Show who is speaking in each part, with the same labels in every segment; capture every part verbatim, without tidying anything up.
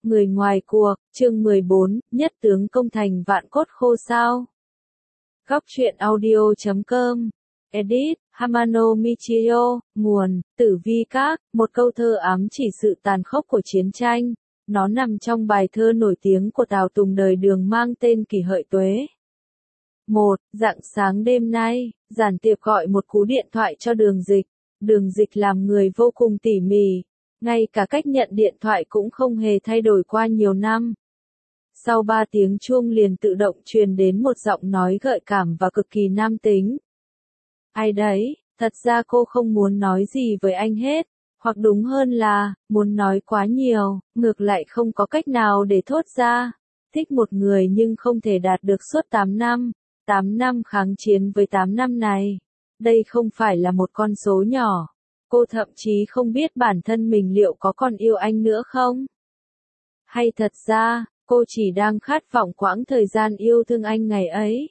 Speaker 1: Người ngoài cuộc, chương mười bốn, nhất tướng công thành vạn cốt khô sao. Góc truyện audio chấm com. Edit, Hamano Michio, nguồn, Tử Vi Các, một câu thơ ám chỉ sự tàn khốc của chiến tranh. Nó nằm trong bài thơ nổi tiếng của Tào Tùng đời Đường mang tên Kỷ Hợi Tuế. một. Rạng sáng đêm nay, giản tiệp gọi một cú điện thoại cho Đường Dịch. Đường Dịch làm người vô cùng tỉ mỉ. Ngay cả cách nhận điện thoại cũng không hề thay đổi qua nhiều năm. Sau ba tiếng chuông liền tự động truyền đến một giọng nói gợi cảm và cực kỳ nam tính. Ai đấy, thật ra cô không muốn nói gì với anh hết, hoặc đúng hơn là, muốn nói quá nhiều, ngược lại không có cách nào để thốt ra. Thích một người nhưng không thể đạt được suốt tám năm, tám năm kháng chiến với tám năm này. Đây không phải là một con số nhỏ. Cô thậm chí không biết bản thân mình liệu có còn yêu anh nữa không? Hay thật ra, cô chỉ đang khát vọng quãng thời gian yêu thương anh ngày ấy.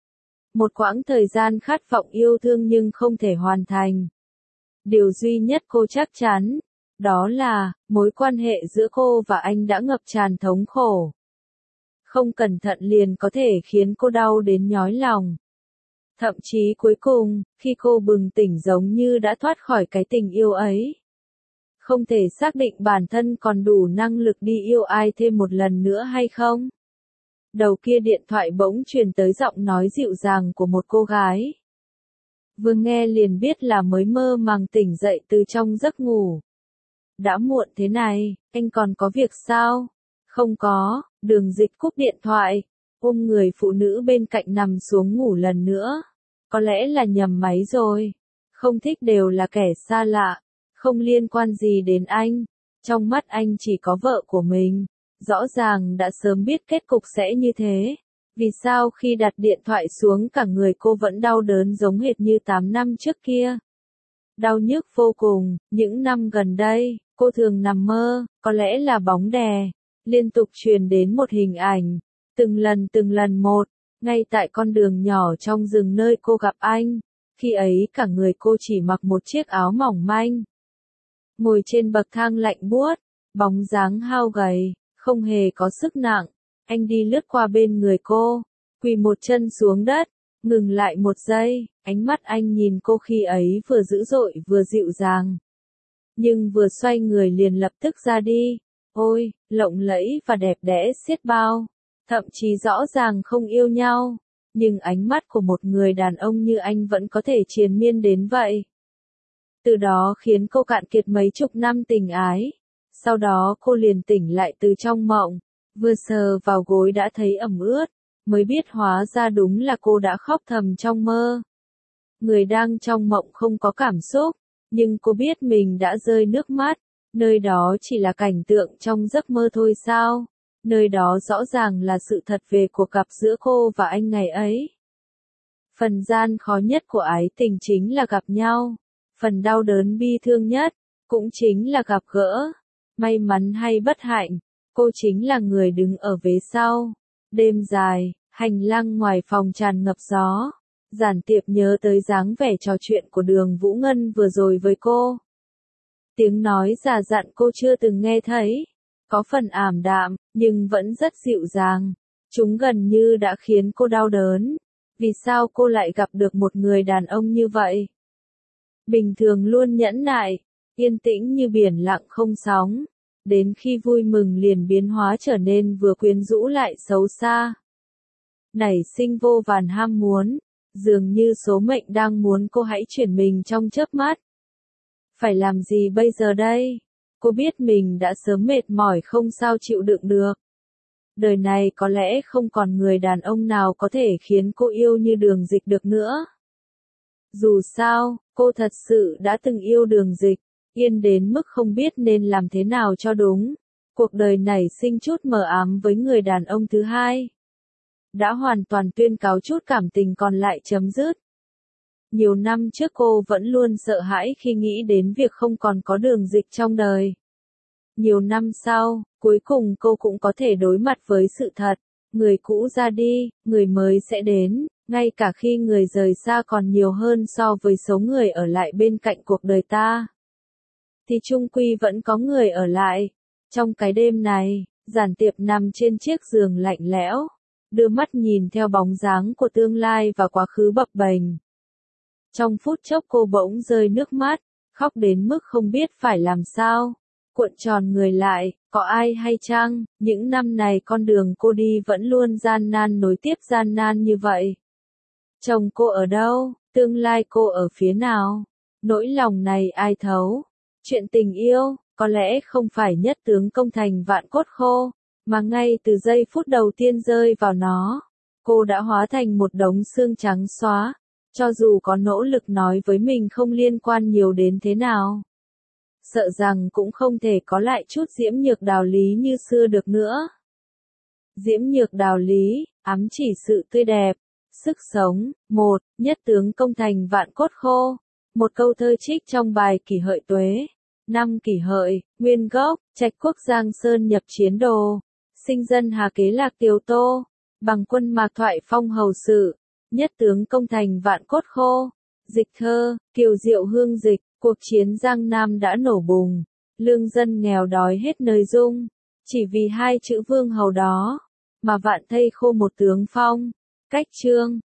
Speaker 1: Một quãng thời gian khát vọng yêu thương nhưng không thể hoàn thành. Điều duy nhất cô chắc chắn, đó là, mối quan hệ giữa cô và anh đã ngập tràn thống khổ. Không cẩn thận liền có thể khiến cô đau đến nhói lòng. Thậm chí cuối cùng, khi cô bừng tỉnh giống như đã thoát khỏi cái tình yêu ấy. Không thể xác định bản thân còn đủ năng lực đi yêu ai thêm một lần nữa hay không. Đầu kia điện thoại bỗng truyền tới giọng nói dịu dàng của một cô gái. Vừa nghe liền biết là mới mơ màng tỉnh dậy từ trong giấc ngủ. Đã muộn thế này, anh còn có việc sao? Không có, Đường Dịch cúp điện thoại. Ôm người phụ nữ bên cạnh nằm xuống ngủ lần nữa. Có lẽ là nhầm máy rồi. Không thích đều là kẻ xa lạ. Không liên quan gì đến anh. Trong mắt anh chỉ có vợ của mình. Rõ ràng đã sớm biết kết cục sẽ như thế. Vì sao khi đặt điện thoại xuống cả người cô vẫn đau đớn giống hệt như tám năm trước kia? Đau nhức vô cùng. Những năm gần đây, cô thường nằm mơ. Có lẽ là bóng đè. Liên tục truyền đến một hình ảnh. Từng lần từng lần một, ngay tại con đường nhỏ trong rừng nơi cô gặp anh, khi ấy cả người cô chỉ mặc một chiếc áo mỏng manh. Ngồi trên bậc thang lạnh buốt, bóng dáng hao gầy, không hề có sức nặng, anh đi lướt qua bên người cô, quỳ một chân xuống đất, ngừng lại một giây, ánh mắt anh nhìn cô khi ấy vừa dữ dội vừa dịu dàng. Nhưng vừa xoay người liền lập tức ra đi, ôi, lộng lẫy và đẹp đẽ xiết bao. Thậm chí rõ ràng không yêu nhau, nhưng ánh mắt của một người đàn ông như anh vẫn có thể triền miên đến vậy. Từ đó khiến cô cạn kiệt mấy chục năm tình ái. Sau đó cô liền tỉnh lại từ trong mộng, vừa sờ vào gối đã thấy ẩm ướt, mới biết hóa ra đúng là cô đã khóc thầm trong mơ. Người đang trong mộng không có cảm xúc, nhưng cô biết mình đã rơi nước mắt, nơi đó chỉ là cảnh tượng trong giấc mơ thôi sao? Nơi đó rõ ràng là sự thật về cuộc gặp giữa cô và anh ngày ấy. Phần gian khó nhất của ái tình chính là gặp nhau. Phần đau đớn bi thương nhất, cũng chính là gặp gỡ. May mắn hay bất hạnh, cô chính là người đứng ở vế sau. Đêm dài, hành lang ngoài phòng tràn ngập gió. Giản Tiệp nhớ tới dáng vẻ trò chuyện của Đường Vũ Ngân vừa rồi với cô. Tiếng nói già dặn cô chưa từng nghe thấy. Có phần ảm đạm, nhưng vẫn rất dịu dàng. Chúng gần như đã khiến cô đau đớn. Vì sao cô lại gặp được một người đàn ông như vậy? Bình thường luôn nhẫn nại, yên tĩnh như biển lặng không sóng. Đến khi vui mừng liền biến hóa trở nên vừa quyến rũ lại xấu xa. Nảy sinh vô vàn ham muốn, dường như số mệnh đang muốn cô hãy chuyển mình trong chớp mắt. Phải làm gì bây giờ đây? Cô biết mình đã sớm mệt mỏi không sao chịu đựng được. Đời này có lẽ không còn người đàn ông nào có thể khiến cô yêu như Đường Dịch được nữa. Dù sao, cô thật sự đã từng yêu Đường Dịch, yên đến mức không biết nên làm thế nào cho đúng. Cuộc đời nảy sinh chút mờ ám với người đàn ông thứ hai. Đã hoàn toàn tuyên cáo chút cảm tình còn lại chấm dứt. Nhiều năm trước cô vẫn luôn sợ hãi khi nghĩ đến việc không còn có Đường Dịch trong đời. Nhiều năm sau, cuối cùng cô cũng có thể đối mặt với sự thật. Người cũ ra đi, người mới sẽ đến, ngay cả khi người rời xa còn nhiều hơn so với số người ở lại bên cạnh cuộc đời ta. Thì chung quy vẫn có người ở lại. Trong cái đêm này, Giản Tiệp nằm trên chiếc giường lạnh lẽo, đưa mắt nhìn theo bóng dáng của tương lai và quá khứ bập bềnh. Trong phút chốc cô bỗng rơi nước mắt, khóc đến mức không biết phải làm sao. Cuộn tròn người lại, có ai hay chăng, những năm này con đường cô đi vẫn luôn gian nan nối tiếp gian nan như vậy. Chồng cô ở đâu, tương lai cô ở phía nào, nỗi lòng này ai thấu. Chuyện tình yêu, có lẽ không phải nhất tướng công thành vạn cốt khô, mà ngay từ giây phút đầu tiên rơi vào nó, cô đã hóa thành một đống xương trắng xóa, cho dù có nỗ lực nói với mình không liên quan nhiều đến thế nào. Sợ rằng cũng không thể có lại chút Diễm Nhược Đào Lý như xưa được nữa. Diễm Nhược Đào Lý, ám chỉ sự tươi đẹp, sức sống. Một, nhất tướng công thành vạn cốt khô. Một câu thơ trích trong bài Kỷ Hợi Tuế. Năm Kỷ Hợi, nguyên gốc, Trạch Quốc Giang Sơn nhập chiến đồ. Sinh dân Hà Kế Lạc Tiều Tô. Bằng quân Mạc Thoại phong hầu sự. Nhất tướng công thành vạn cốt khô. Dịch thơ, Kiều Diệu Hương dịch. Cuộc chiến Giang Nam đã nổ bùng, lương dân nghèo đói hết nơi dung, chỉ vì hai chữ vương hầu đó, mà vạn thây khô một tướng phong. Cách chương